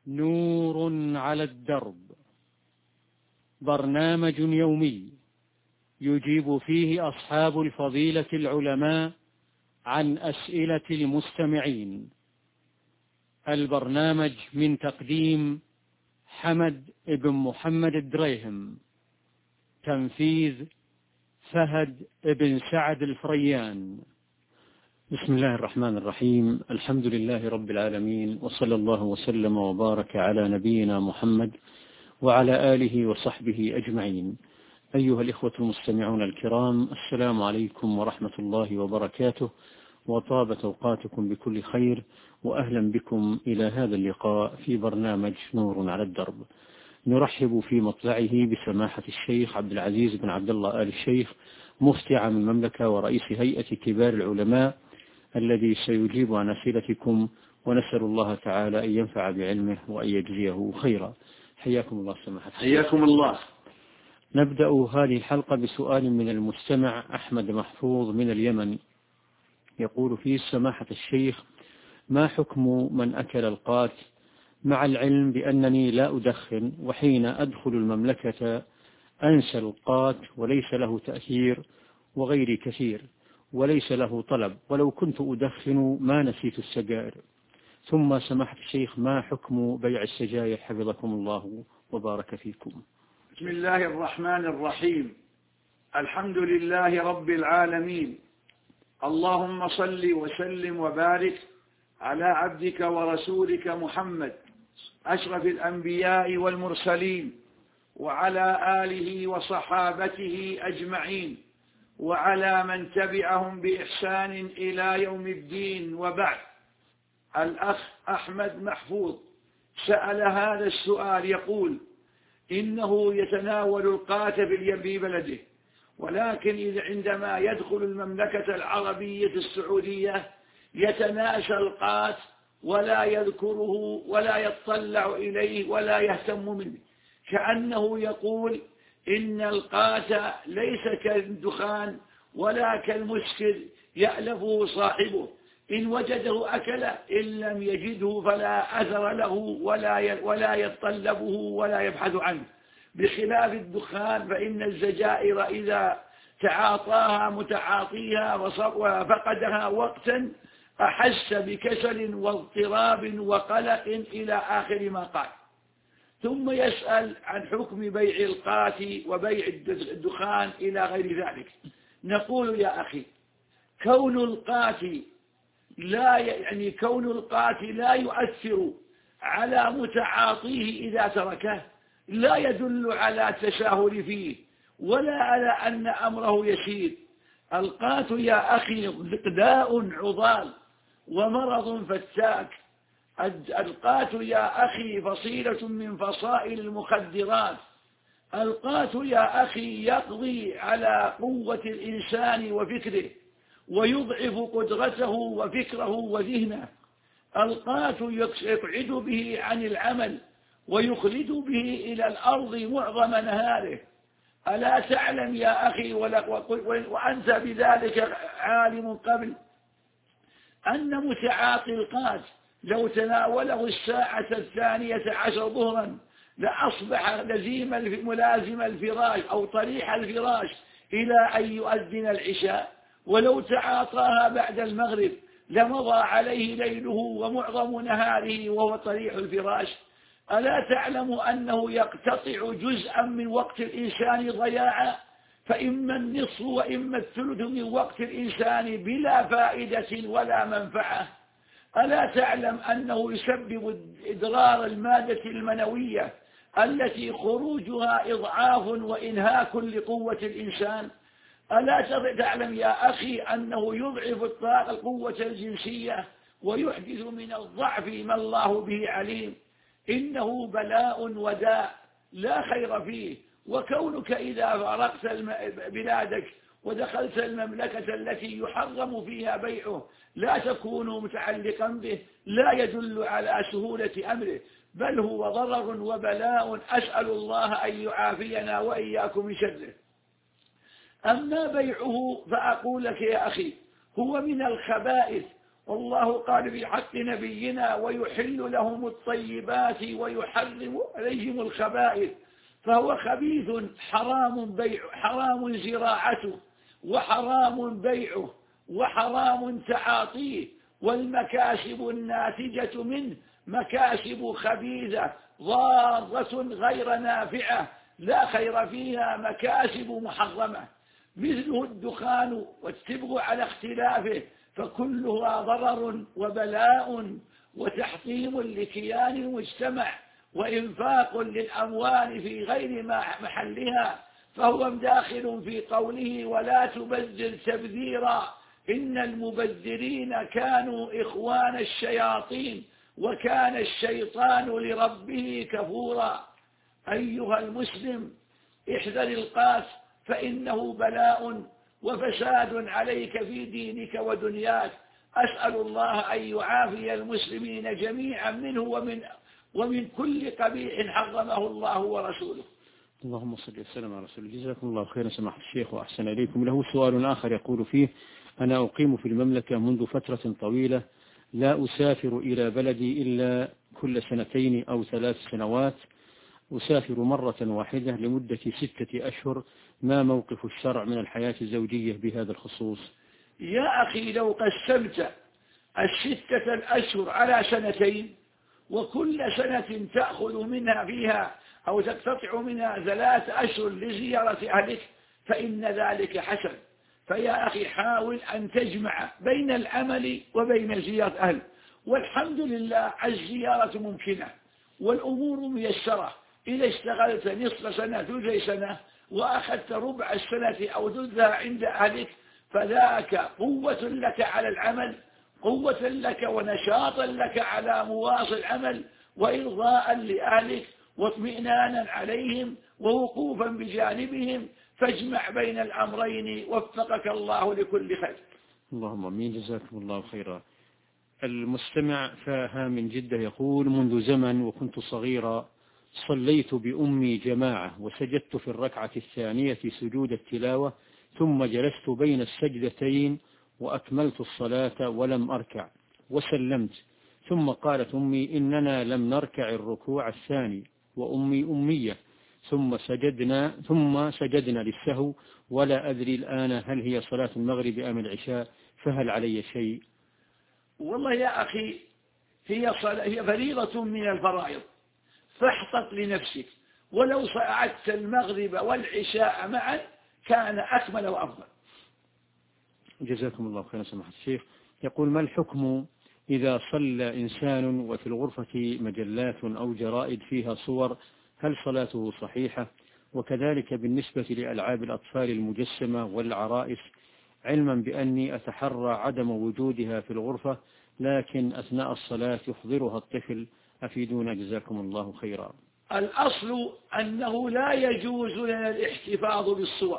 نور على الدرب، برنامج يومي يجيب فيه أصحاب الفضيلة العلماء عن أسئلة المستمعين. البرنامج من تقديم حمد بن محمد الدريهم، تنفيذ فهد بن سعد الفريان. بسم الله الرحمن الرحيم. الحمد لله رب العالمين، وصلى الله وسلم وبارك على نبينا محمد وعلى آله وصحبه أجمعين. أيها الإخوة المستمعون الكرام، السلام عليكم ورحمة الله وبركاته، وطابت أوقاتكم بكل خير، وأهلا بكم إلى هذا اللقاء في برنامج نور على الدرب. نرحب في مطلعه بسماحة الشيخ عبد العزيز بن عبد الله آل الشيخ، مفتي عام المملكة ورئيس هيئة كبار العلماء، الذي سيجيب عن أسئلتكم، ونسأل الله تعالى أن ينفع بعلمه وأن يجزيه خيرا. حياكم الله سماحة الشيخ. حياكم الله. نبدأ هذه الحلقة بسؤال من المستمع أحمد محفوظ من اليمن، يقول فيه: سماحة الشيخ، ما حكم من أكل القات مع العلم بأنني لا أدخن، وحين أدخل المملكة أنسى القات وليس له تأثير وغير كثير وليس له طلب، ولو كنت أدخن ما نسيت السجائر. ثم سماحة الشيخ، ما حكم بيع السجائر حفظكم الله وبارك فيكم؟ بسم الله الرحمن الرحيم. الحمد لله رب العالمين، اللهم صل وسلم وبارك على عبدك ورسولك محمد أشرف الأنبياء والمرسلين، وعلى آله وصحابته أجمعين، وعلى من تبعهم بإحسان إلى يوم الدين. وبعد، الأخ أحمد محفوظ سأل هذا السؤال، يقول: إنه يتناول القات في بلده، ولكن عندما يدخل المملكة العربية السعودية يتناسى القات ولا يذكره ولا يطلع إليه ولا يهتم منه، كأنه يقول إن القات ليس كالدخان ولا كالمسكر يألفه صاحبه، إن وجده أكل، إن لم يجده فلا أثر له ولا يتطلبه ولا يبحث عنه، بخلاف الدخان فإن الزجائر إذا تعاطاها متعاطيها وفقدها وقتا أحس بكسل واضطراب وقلق إلى آخر ما قال. ثم يسأل عن حكم بيع القات وبيع الدخان إلى غير ذلك. نقول يا أخي، كون القات لا يؤثر على متعاطيه إذا تركه لا يدل على التساهل فيه ولا على أن أمره يسير. القات يا أخي داء عضال ومرض فتاك. القات يا أخي فصيلة من فصائل المخدرات. القات يا أخي يقضي على قوة الإنسان وفكره، ويضعف قدرته وفكره وذهنه. القات يقعد به عن العمل ويخلد به إلى الأرض معظم نهاره. ألا تعلم يا أخي، وأنت بذلك عالم قبل، أن متعاطي القات لو تناوله الساعة 12 ظهرا لأصبح ملازم الفراش أو طريح الفراش إلى أن يؤذن العشاء، ولو تعاطاها بعد المغرب لمضى عليه ليله ومعظم نهاره وهو طريح الفراش. ألا تعلم أنه يقتطع جزءا من وقت الإنسان ضياعا، فإما النصف وإما الثلث من وقت الإنسان بلا فائدة ولا منفعة. ألا تعلم أنه يسبب إضرار المادة المنوية التي خروجها إضعاف وإنهاك لقوة الإنسان. ألا تعلم يا أخي أنه يضعف القوة الجنسية ويحدث من الضعف ما الله به عليم. إنه بلاء وداء لا خير فيه. وكونك إذا فارقت بلادك ودخلت المملكة التي يحرم فيها بيعه لا تكون متعلقا به لا يدل على سهولة أمره، بل هو ضرر وبلاء، أسأل الله أن يعافينا وإياكم من شره. أما بيعه فأقول لك يا أخي، هو من الخبائث والله قال في حق نبينا ويحل لهم الطيبات ويحرم عليهم الخبائث، فهو خبيث حرام زراعته وحرام بيعه وحرام تعاطيه، والمكاسب الناتجة منه مكاسب خبيثة ضارة غير نافعة لا خير فيها، مكاسب محرمة، مثله الدخان والتبغ على اختلافه، فكلها ضرر وبلاء وتحطيم لكيان المجتمع وإنفاق للأموال في غير محلها، فهو داخل في قوله ولا تبذر تبذيرا إن المبذرين كانوا إخوان الشياطين وكان الشيطان لربه كفورا. أيها المسلم احذر القاس، فإنه بلاء وفساد عليك في دينك ودنياك. أسأل الله أن يعافي المسلمين جميعا منه ومن كل قبيح حرمه الله ورسوله. اللهم صل وسلم على رسول الله. جزاكم الله خيرا سماحة الشيخ وأحسن إليكم. له سؤال آخر يقول فيه: أنا أقيم في المملكة منذ فترة طويلة، لا أسافر إلى بلدي إلا كل 2 أو 3 سنوات، أسافر مرة واحدة لمدة 6 أشهر، ما موقف الشرع من الحياة الزوجية بهذا الخصوص؟ يا أخي لو قسمت 6 الأشهر على 2 وكل سنة تأخذ منها فيها أو تقتطع منها 3 أشهر لزيارة أهلك فإن ذلك حسن. فيا أخي حاول أن تجمع بين العمل وبين زيارة أهل، والحمد لله الزيارة ممكنة والأمور ميسرة. إذا اشتغلت نصف سنة ثلث سنة وأخذت ربع السنة أو ثلثها عند أهلك فذاك قوة لك على العمل، قوة لك ونشاطا لك على مواصل العمل وإرضاء لأهلك واطمئنانا عليهم ووقوفا بجانبهم، فاجمع بين الأمرين وفقك الله لكل خير. اللهم امين. جزاكم الله خيرا. المستمع فاها من جدة يقول: منذ زمن وكنت صغيرا صليت بأمي جماعة وسجدت في الركعة الثانية سجود التلاوة، ثم جلست بين السجدتين وأكملت الصلاة ولم أركع وسلمت، ثم قالت أمي: إننا لم نركع الركوع الثاني وأمي أمية، ثم سجدنا للسهو، ولا أدري الآن هل هي صلاة المغرب أم العشاء، فهل علي شيء؟ والله يا أخي هي فريضة من الفرائض، فاحتط لنفسك، ولو صعدت المغرب والعشاء معا كان أكمل وأفضل. جزاكم الله خيرا سماحة الشيخ. يقول: ما الحكم إذا صلى إنسان وفي الغرفة مجلات أو جرائد فيها صور، هل صلاته صحيحة؟ وكذلك بالنسبة لألعاب الأطفال المجسمة والعرائس، علما بأني أتحرى عدم وجودها في الغرفة، لكن أثناء الصلاة يحضرها الطفل، أفيدونا جزاكم الله خيرا. الأصل أنه لا يجوز لنا الاحتفاظ بالصور،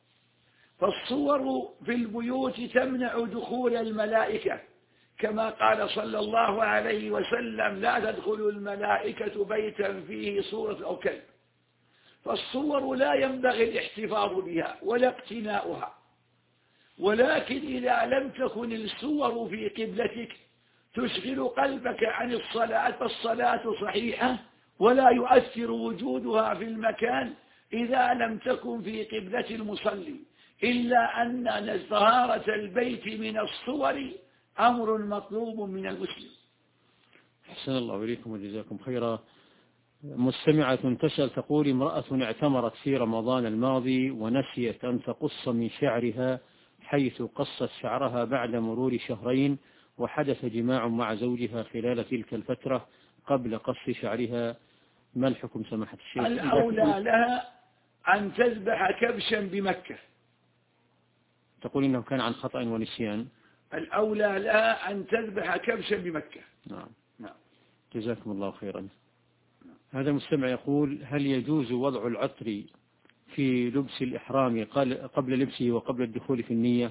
فالصور في البيوت تمنع دخول الملائكة، كما قال صلى الله عليه وسلم: لا تدخل الملائكة بيتا فيه صورة أو كلب. فالصور لا ينبغي الاحتفاظ بها ولا اقتناؤها، ولكن إذا لم تكن الصور في قبلتك تشغل قلبك عن الصلاة فالصلاة صحيحة، ولا يؤثر وجودها في المكان إذا لم تكن في قبلة المصلي، إلا أن طهارة البيت من الصور أمر مطلوب من المسلم. أحسن الله إليكم وجزاكم خيرا. مستمعة تسأل تقول: امرأة اعتمرت في رمضان الماضي ونسيت أن تقص من شعرها، حيث قصت شعرها بعد مرور 2 شهر، وحدث جماع مع زوجها خلال تلك الفترة قبل قص شعرها، ما الحكم سماحة الشيخ؟ الأولى لها أن تذبح كبشا بمكة. تقول إنه كان عن خطأ ونسيان. الأولى لها أن تذبح كبشا بمكة. نعم. جزاكم الله خيرا. هذا مستمع يقول: هل يجوز وضع العطر في لبس الإحرام قبل لبسه وقبل الدخول في النية؟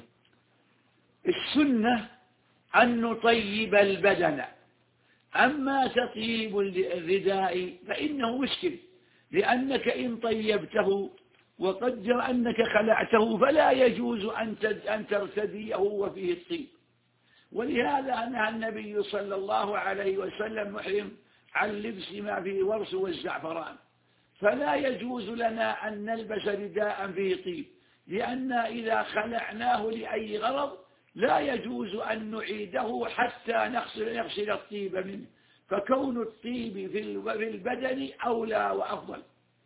السنة أن نطيب البدن، أما تطيب الرداء فإنه مشكل، لأنك إن طيبته وقدر أنك خلعته فلا يجوز أن ترتديه وفيه الطيب، ولهذا نهى النبي صلى الله عليه وسلم محرم عن لبس ما فيه ورس والزعفران، فلا يجوز لنا أن نلبس رداء فيه طيب، لأن إذا خلعناه لأي غرض لا يجوز أن نعيده حتى نغسل الطيب منه، فكون الطيب في البدن أولى وأفضل.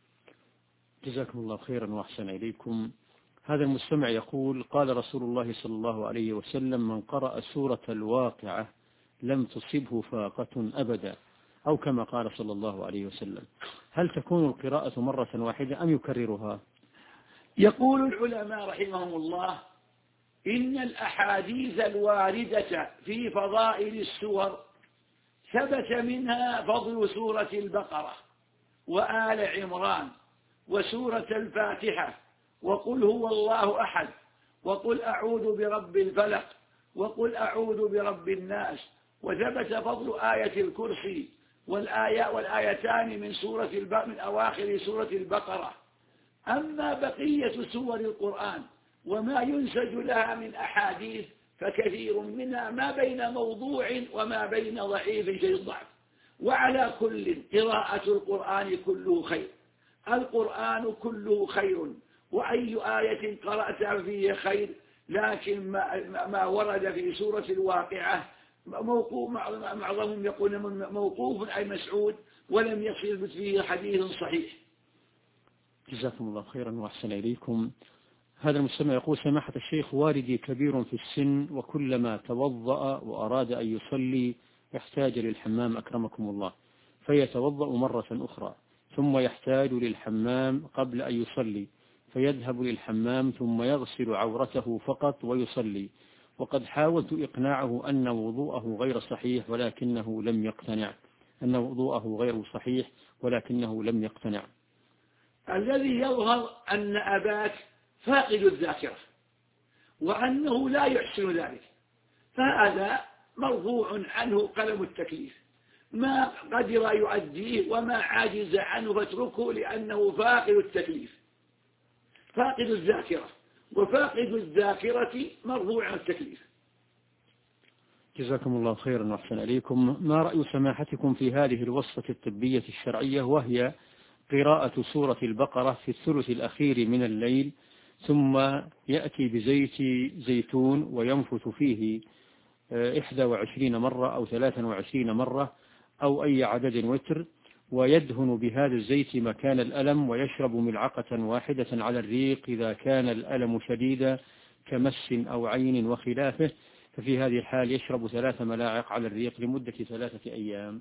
جزاكم الله خيرا وأحسن إليكم. هذا المستمع يقول: قال رسول الله صلى الله عليه وسلم: من قرأ سورة الواقعة لم تصبه فاقة أبدا، أو كما قال صلى الله عليه وسلم. هل تكون القراءة مرة واحدة أم يكررها؟ يقول العلماء رحمهم الله: إن الأحاديث الواردة في فضائل السور ثبت منها فضل سورة البقرة وآل عمران وسورة الفاتحة وقل هو الله أحد وقل أعوذ برب الفلق وقل أعوذ برب الناس، وثبت فضل آية الكرسي والآيتان من أواخر سورة البقرة. أما بقية سور القرآن وما ينسج لها من أحاديث فكثير منها ما بين موضوع وما بين ضعيف شيء ضعف. وعلى كل قراءة القرآن كله خير، القرآن كله خير، وأي آية قرأتها فيه خير، لكن ما ورد في سورة الواقعة موقوف، معظمهم يقول موقوف أي مسعود، ولم يصل فيه حديث صحيح. جزاكم الله خيرا وأحسن إليكم. هذا المستمع يقول: سماحة الشيخ، والدي كبير في السن، وكلما توضأ وأراد أن يصلي يحتاج للحمام أكرمكم الله، فيتوضأ مرة أخرى، ثم يحتاج للحمام قبل أن يصلي، فيذهب للحمام ثم يغسل عورته فقط ويصلي، وقد حاولت إقناعه أن وضوءه غير صحيح ولكنه لم يقتنع، الذي يظهر أن أباك فاقد الذاكرة وأنه لا يحسن ذلك، فهذا مرفوع عنه قلم التكليف، ما قدر يؤديه وما عاجز عنه فاتركه، لأنه فاقد التكليف، فاقد الذاكرة، وفاقد الذاكرة مرفوع عن التكليف. جزاكم الله خيرا وأحسن إليكم. ما رأي سماحتكم في هذه الوصفة الطبية الشرعية، وهي قراءة سورة البقرة في الثلث الأخير من الليل، ثم يأتي بزيت زيتون وينفث فيه 21 مرة أو 23 مرة أو أي عدد وتر، ويدهن بهذا الزيت مكان الألم، ويشرب ملعقة واحدة على الريق إذا كان الألم شديدا كمس أو عين وخلافه، ففي هذه الحال يشرب 3 ملاعق على الريق لمدة 3 أيام.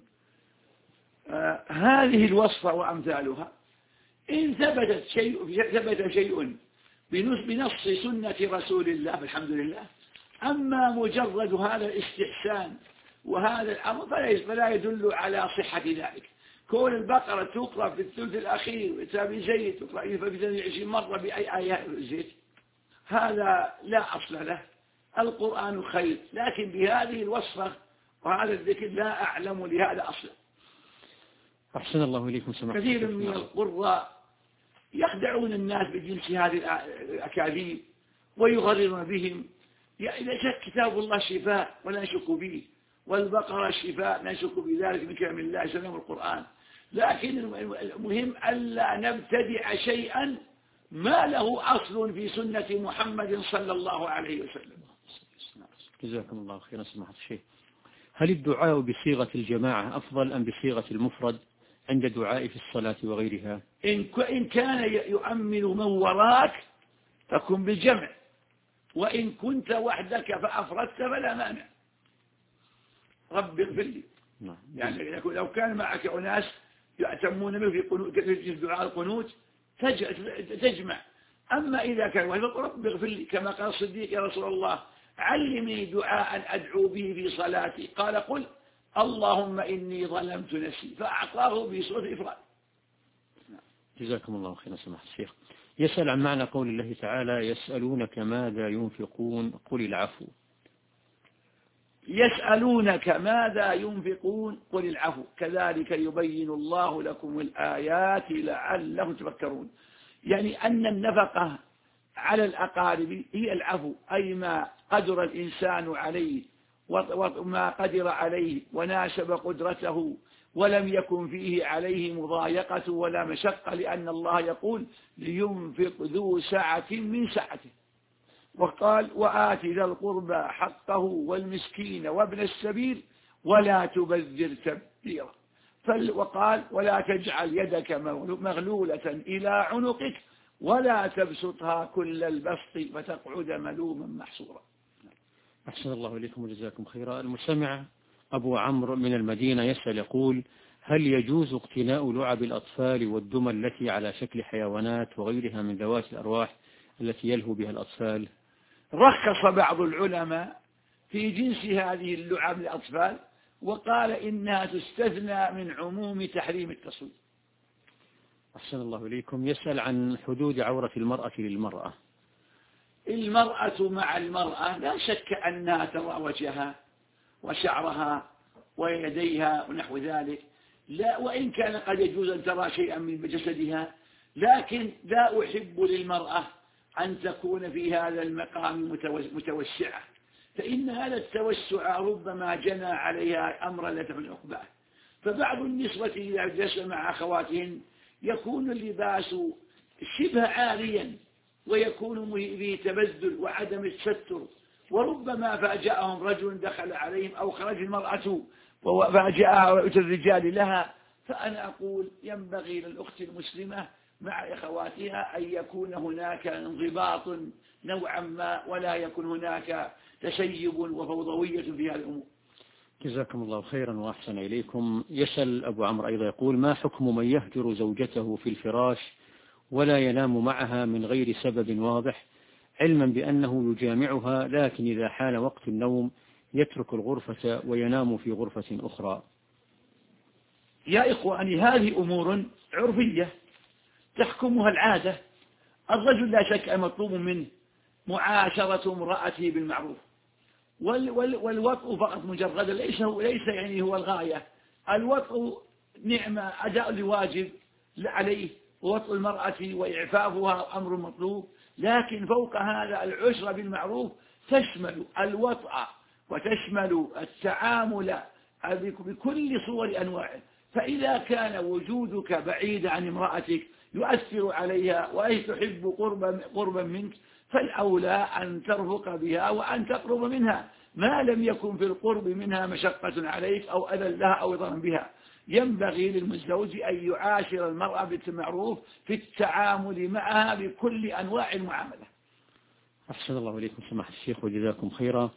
هذه الوصفة وأمثالها إن ثبت شيء بنص سنة رسول الله فالحمد لله، أما مجرد هذا الاستحسان وهذا الأمر فلا يدل على صحة ذلك. كون البقرة تقرأ في الثلث الأخير وتابي زيت تقرأ في 22 مرة بأي آية زيت، هذا لا أصل له. القرآن خير، لكن بهذه الوصفة وهذا الذكر لا أعلم لهذا أصلا. أحسن الله إليكم سماحة. كثير من القراء يخدعون الناس بجنس هذه الأكاذيب ويغررون بهم. إذا شك كتاب الله شفاء ولا نشك به، والبقرة شفاء نشك بذلك من كلام الله سلام القرآن، لكن المهم ألا نبتدع شيئا ما له أصل في سنة محمد صلى الله عليه وسلم. جزاكم الله خيرا سماحة الشيخ. هل الدعاء بصيغة الجماعة أفضل أم بصيغة المفرد عند دعاء في الصلاة وغيرها؟ إن كان يؤمن من وراك فكن بالجمع، وإن كنت وحدك فأفردت فلا مانع. رب اغفر لي. يعني لو كان معك أناس يأتمون به في دعاء القنوت تجمع، أما إذا كان وحدك رب اغفر لي، كما قال الصديق: يا رسول الله علمني دعاء أدعو به في صلاتي، قال: قل اللهم إني ظلمت نفسي، فأعطاه بصورة الإفراد. جزاكم الله خيرا سماحة الشيخ. يسأل عن معنى قول الله تعالى: يسألونك ماذا ينفقون قل العفو. يسألونك ماذا ينفقون قل العفو، كذلك يبين الله لكم الآيات لعلهم تفكرون. يعني أن النفقة على الأقارب هي العفو، أي ما قدر الإنسان عليه وما قدر عليه وناسب قدرته، ولم يكن فيه عليه مضايقة ولا مشقة، لأن الله يقول لينفق ذو سعة من سعته. وقال وآت ذا القربى حقه والمسكين وابن السبيل ولا تبذر تبذيرا. وقال ولا تجعل يدك مغلولة إلى عنقك ولا تبسطها كل البسط فتقعد ملوما محصورا. أحسن الله إليكم وجزاكم خيرا. المستمع أبو عمرو من المدينة يسأل يقول: هل يجوز اقتناء لعب الأطفال والدمى التي على شكل حيوانات وغيرها من ذوات الأرواح التي يلهو بها الأطفال؟ رخص بعض العلماء في جنس هذه اللعب للأطفال، وقال إنها تستثنى من عموم تحريم التصوير. أحسن الله إليكم. يسأل عن حدود عورة المرأة للمرأة. المرأة مع المرأة لا شك أنها ترى وجهها وشعرها ويديها ونحو ذلك، لا، وإن كان قد يجوز أن ترى شيئا من جسدها، لكن لا أحب للمرأة أن تكون في هذا المقام متوسعة، فإن هذا التوسع ربما جنى عليها أمرا لا تحمل عقباه. فبعض النسوة إذا جلس مع أخواتهن يكون اللباس شبه عاريا ويكون به تبذل وعدم التستر، وربما فاجأهم رجل دخل عليهم أو خرج المرأة وفاجأها الرجال لها. فأنا أقول ينبغي للأخت المسلمة مع أخواتها أن يكون هناك انضباط نوعا ما، ولا يكون هناك تشيب وفوضوية في هذه الأمور. جزاكم الله خيرا وأحسن إليكم. يسأل أبو عمرو أيضا يقول: ما حكم من يهجر زوجته في الفراش ولا ينام معها من غير سبب واضح، علما بأنه يجامعها، لكن إذا حان وقت النوم يترك الغرفة وينام في غرفة أخرى؟ يا إخواني، هذه أمور عرفية تحكمها العادة. الرجل لا شك أن مطلوب منه معاشرة امرأته بالمعروف، والوطء فقط مجرد ليس يعني هو الغاية. الوطء نعمة، أداء لواجب عليه، ووطء المرأة وإعفافها أمر مطلوب، لكن فوق هذا العشرة بالمعروف تشمل الوطء وتشمل التعامل بكل صور أنواعه. فإذا كان وجودك بعيد عن امرأتك يؤثر عليها وهي تحب قربا منك، فالأولى أن ترفق بها وأن تقرب منها، ما لم يكن في القرب منها مشقة عليك أو أذى لها أو ضرر بها. ينبغي للمزوج أن يعاشر المرأة بالمعروف في التعامل معها بكل أنواع المعاملة. أحسن الله إليكم سماحة الشيخ وجزاكم خيرا.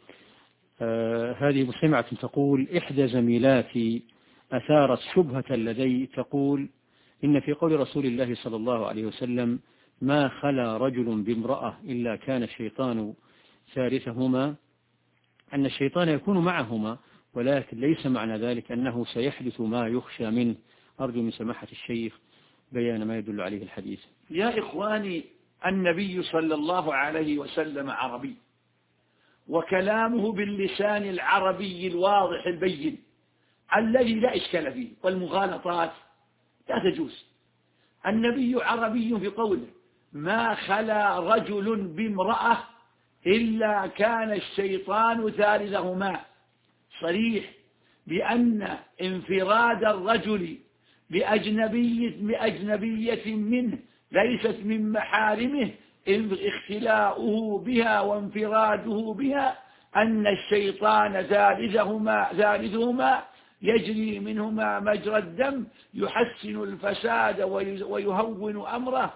هذه مستمعة تقول: إحدى زميلاتي أثارت شبهة لدي، تقول إن في قول رسول الله صلى الله عليه وسلم: ما خلا رجل بامرأة إلا كان الشيطان ثالثهما، أن الشيطان يكون معهما، ولكن ليس معنى ذلك أنه سيحدث ما يخشى منه. أرجو من سماحة الشيخ بيان ما يدل عليه الحديث. يا إخواني، النبي صلى الله عليه وسلم عربي، وكلامه باللسان العربي الواضح البين الذي لا إشكال فيه، والمغالطات لا تجوز. النبي عربي في قوله: ما خلا رجل بامرأة إلا كان الشيطان ثالثهما، صريح بأن انفراد الرجل بأجنبية منه ليست من محارمه، اختلاؤه بها وانفراده بها، أن الشيطان ثالثهما يجري منهما مجرى الدم، يحسن الفساد ويهون أمره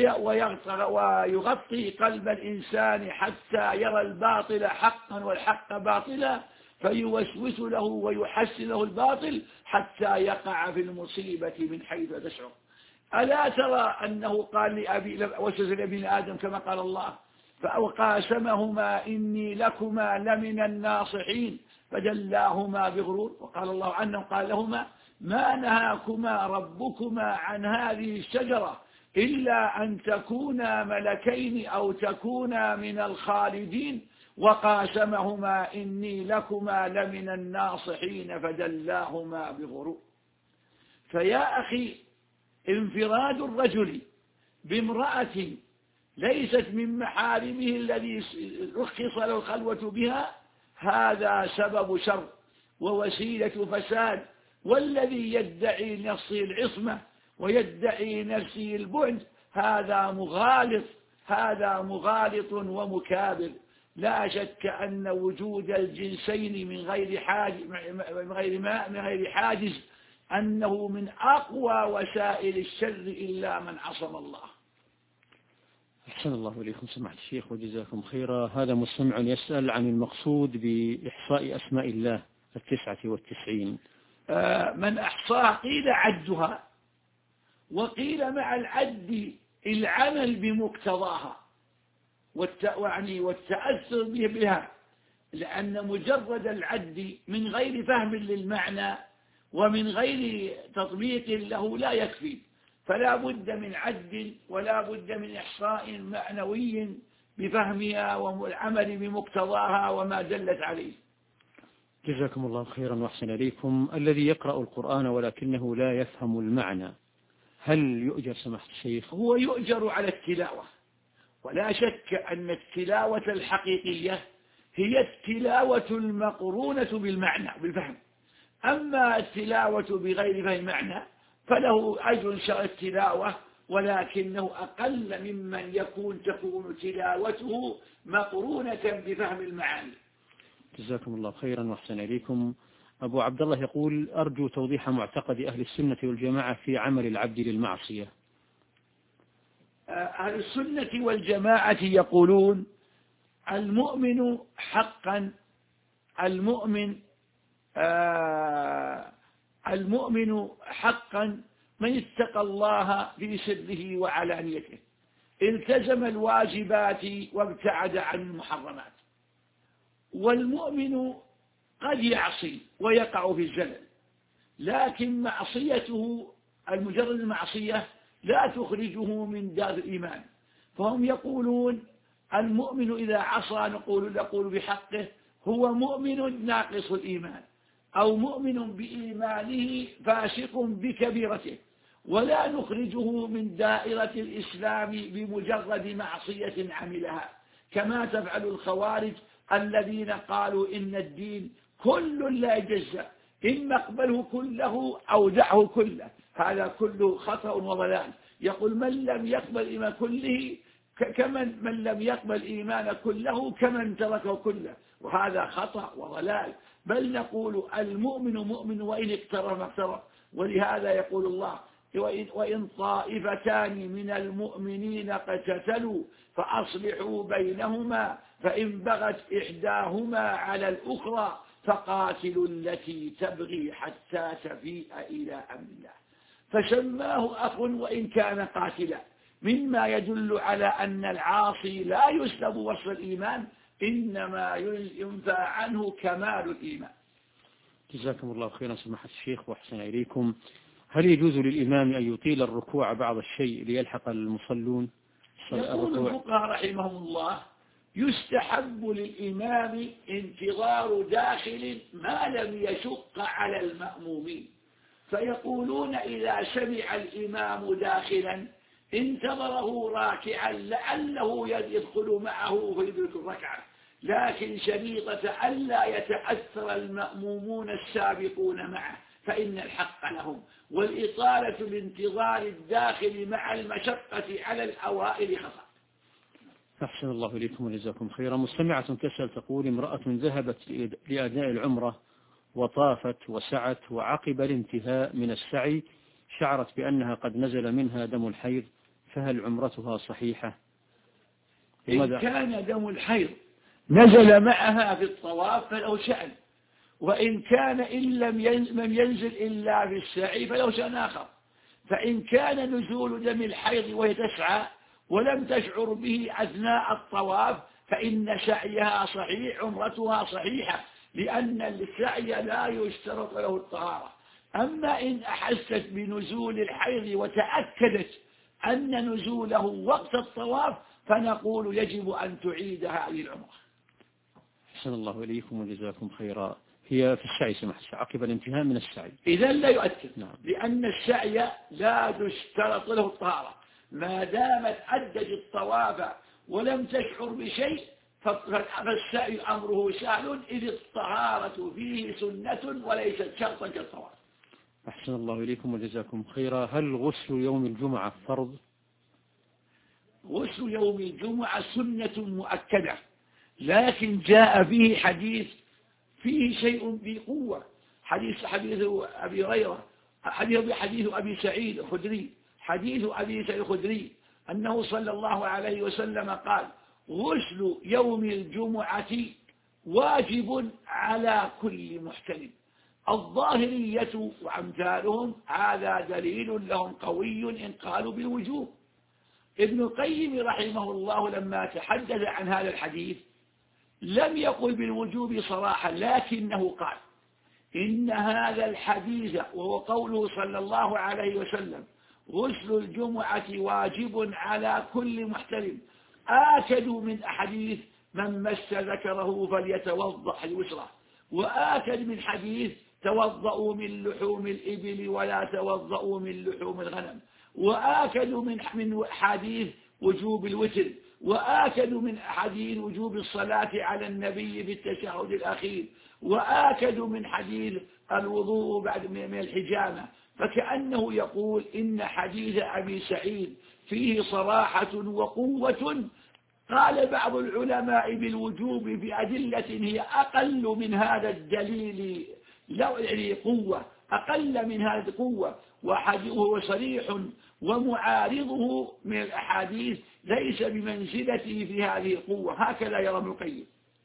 ويغطي قلب الإنسان حتى يرى الباطل حقا والحق باطلا، فيوسوس له ويحسن له الباطل حتى يقع في المصيبة من حيث تشعر. ألا ترى أنه قال وسوس لابن آدم كما قال الله: فأوقاسمهما إني لكما لمن الناصحين فدلاهما بغرور. وقال الله عنه قال لهما: ما نهاكما ربكما عن هذه الشجرة إلا أن تكونا ملكين أو تكونا من الخالدين وقاسمهما إني لكما لمن الناصحين فدلاهما بغرور. فيا أخي، انفراد الرجل بامرأة ليست من محارمه الذي رخص له الخلوة بها، هذا سبب شر ووسيلة فساد. والذي يدعي نفسه العصمة ويدعي نفسه البعد هذا مغالط ومكابر. لا شك أن وجود الجنسين من غير حاجز أنه من أقوى وسائل الشر إلا من عصم الله. أحسن الله إليكم سماحة الشيخ وجزاكم خيرا. هذا مستمع يسأل عن المقصود بإحصاء أسماء الله 99. من أحصاها قيل عدها، وقيل مع العد العمل بمقتضاها والتأثر بها، لأن مجرد العد من غير فهم للمعنى ومن غير تطبيق له لا يكفي، فلا بد من عد ولا بد من إحصاء معنوي بفهمها والعمل بمقتضاها وما دلت عليه. جزاكم الله خيرا وأحسن إليكم. الذي يقرأ القرآن ولكنه لا يفهم المعنى هل يؤجر سماحة الشيخ؟ هو يؤجر على التلاوة، ولا شك أن التلاوة الحقيقية هي التلاوة المقرونة بالمعنى بالفهم. أما التلاوة بغير فهم معنى فله أجر شرع التلاوة، ولكنه أقل ممن تكون تلاوته مقرونة بفهم المعاني. جزاكم الله خيرا وأحسن إليكم. أبو عبد الله يقول: أرجو توضيح معتقد أهل السنة والجماعة في عمل العبد للمعصية. أهل السنة والجماعة يقولون المؤمن حقا من اتقى الله في سره وعلانيته، التزم الواجبات وابتعد عن المحرمات. والمؤمن قد يعصي ويقع في الزلل، لكن معصيته المجرد المعصية لا تخرجه من دار الإيمان. فهم يقولون المؤمن إذا عصى نقول بحقه هو مؤمن ناقص الإيمان، أو مؤمن بإيمانه فاسق بكبيرته، ولا نخرجه من دائرة الإسلام بمجرد معصية عملها، كما تفعل الخوارج الذين قالوا إن الدين كل لا يجزأ، إما اقبله كله أو دعه كله. هذا كله خطأ وضلال. يقول من لم يقبل إيمان كله من لم يقبل إيمان كله كمن تركه كله، وهذا خطأ وضلال. بل نقول المؤمن مؤمن وإن اقترب ما اقترب. ولهذا يقول الله: وإن طائفتان من المؤمنين اقتتلوا فأصلحوا بينهما فإن بغت إحداهما على الأخرى فقاتلوا التي تبغي حتى تفيء إلى أمر الله. فسماه أخ وإن كان قاتلا، مما يدل على أن العاصي لا يسلب وصف الإيمان، إنما ينفى عنه كمال الإيمان. جزاكم الله خيرا سماحة الشيخ وأحسن إليكم. هل يجوز للإمام أن يطيل الركوع بعض الشيء ليلحق المصلون؟ يقول الفقهاء رحمهم الله: يستحب للإمام انتظار داخل ما لم يشق على المأمومين، فيقولون إذا سمع الإمام داخلا انتظره راكعا لعله يدخل معه ويدرك الركعة، لكن شريطة ألا يتأثر المأمومون السابقون معه، فإن الحق لهم، والإطالة بانتظار الداخل مع المشقة على الأوائل خطأ. أحسن الله إليكم وجزاكم خيرا. مستمعة تسأل تقول: امرأة ذهبت لأداء العمرة وطافت وسعت، وعقب الانتهاء من السعي شعرت بأنها قد نزل منها دم الحيض، فهل عمرتها صحيحة؟ إن كان دم الحيض نزل معها في الطواف فله شأن، وإن كان إن لم ينزل إلا في السعي فله شأن آخر. فإن كان نزول دم الحيض وهي تسعى ولم تشعر به أثناء الطواف فإن سعيها صحيح، عمرتها صحيحة، لأن السعي لا يشترط له الطهارة. أما إن أحست بنزول الحيض وتأكدت أن نزوله وقت الطواف فنقول يجب أن تعيد هذه العمرة. أحسن الله إليكم وجزاكم خيرا. هي في السعي سمحت عقب الانتهاء من السعي، إذا لا يؤثر. نعم. لأن السعي لا تشترط له الطهارة، ما دامت أدت الطواف ولم تشعر بشيء فالسعي أمره سهل إذ الطهارة فيه سنة وليست شرطا كالطواف. أحسن الله إليكم وجزاكم خيرا. هل غسل يوم الجمعة فرض؟ غسل يوم الجمعة سنة مؤكدة، لكن جاء به حديث فيه شيء بقوة، حديث أبي هريرة، حديث أبي سعيد الخدري، حديث أبي سعيد الخدري أنه صلى الله عليه وسلم قال: غسل يوم الجمعة واجب على كل محتلم. الظاهرية وأمثالهم هذا دليل لهم قوي إن قالوا بالوجوب. ابن القيم رحمه الله لما تحدث عن هذا الحديث لم يقل بالوجوب صراحة، لكنه قال إن هذا الحديث وهو قوله صلى الله عليه وسلم غسل الجمعة واجب على كل محتلم آكد من حديث من مس ذكره فليتوضأ اليسرى، وآكد من حديث توضأوا من لحوم الإبل ولا توضأوا من لحوم الغنم، وآكد من حديث وجوب الوتر، وآكد من حديث وجوب الصلاة على النبي بالتشهد الأخير، وآكد من حديث الوضوء بعد من الحجامة. فكأنه يقول إن حديث أبي سعيد فيه صراحة وقوة. قال بعض العلماء بالوجوب بأدلة هي أقل من هذا الدليل، لو يعني قوة أقل من هذه القوة، وحديثه صريح ومعارضه من الأحاديث ليس بمنزلته في هذه القوة، هكذا يرى ابن القيم.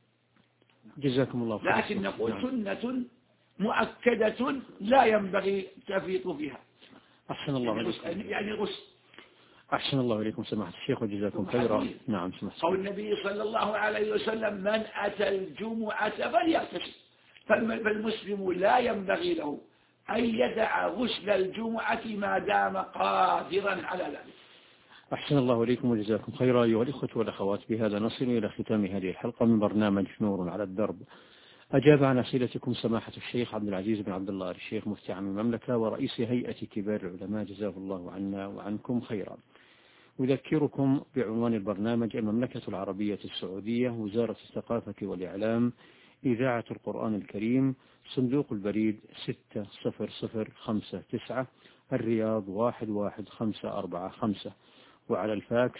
جزاكم الله خير. لكن نقول سنة مؤكدة لا ينبغي التفريط فيها. أحسن الله إليكم. يعني غسل. أحسن الله إليكم سماحة الشيخ وجزاكم خيرا. نعم سماحة. قول النبي صلى الله عليه وسلم: من أتى الجمعة فليغتسل. فالمسلم لا ينبغي له أن يدع غسل الجمعة ما دام قادرا على ذلك. أحسن الله إليكم وجزاكم خيرا. أيها الإخوة والأخوات، بهذا نصل إلى ختام هذه الحلقة من برنامج نور على الدرب. أجاب عن أسئلتكم سماحة الشيخ عبد العزيز بن عبد الله الشيخ مفتي عام المملكة ورئيس هيئة كبار العلماء، جزاه الله عنا وعنكم خيرا. أذكركم بعنوان البرنامج: المملكة العربية السعودية، وزارة الثقافة والإعلام، إذاعة القرآن الكريم، صندوق البريد 60059، الرياض 11545، وعلى الفاكس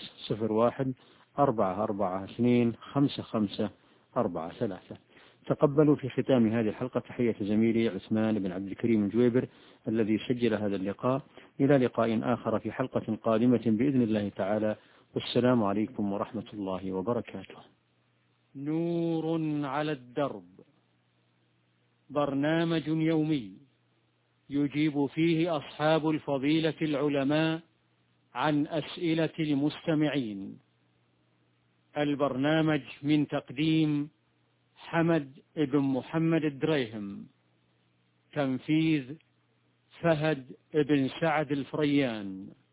01-442-5543. تقبلوا في ختام هذه الحلقة تحية زميلي عثمان بن عبد الكريم الجويبر الذي سجل هذا اللقاء. إلى لقاء آخر في حلقة قادمة بإذن الله تعالى، والسلام عليكم ورحمة الله وبركاته. نور على الدرب، برنامج يومي يجيب فيه أصحاب الفضيلة العلماء عن أسئلة المستمعين. البرنامج من تقديم حمد بن محمد الدريهم، تنفيذ فهد بن سعد الفريان.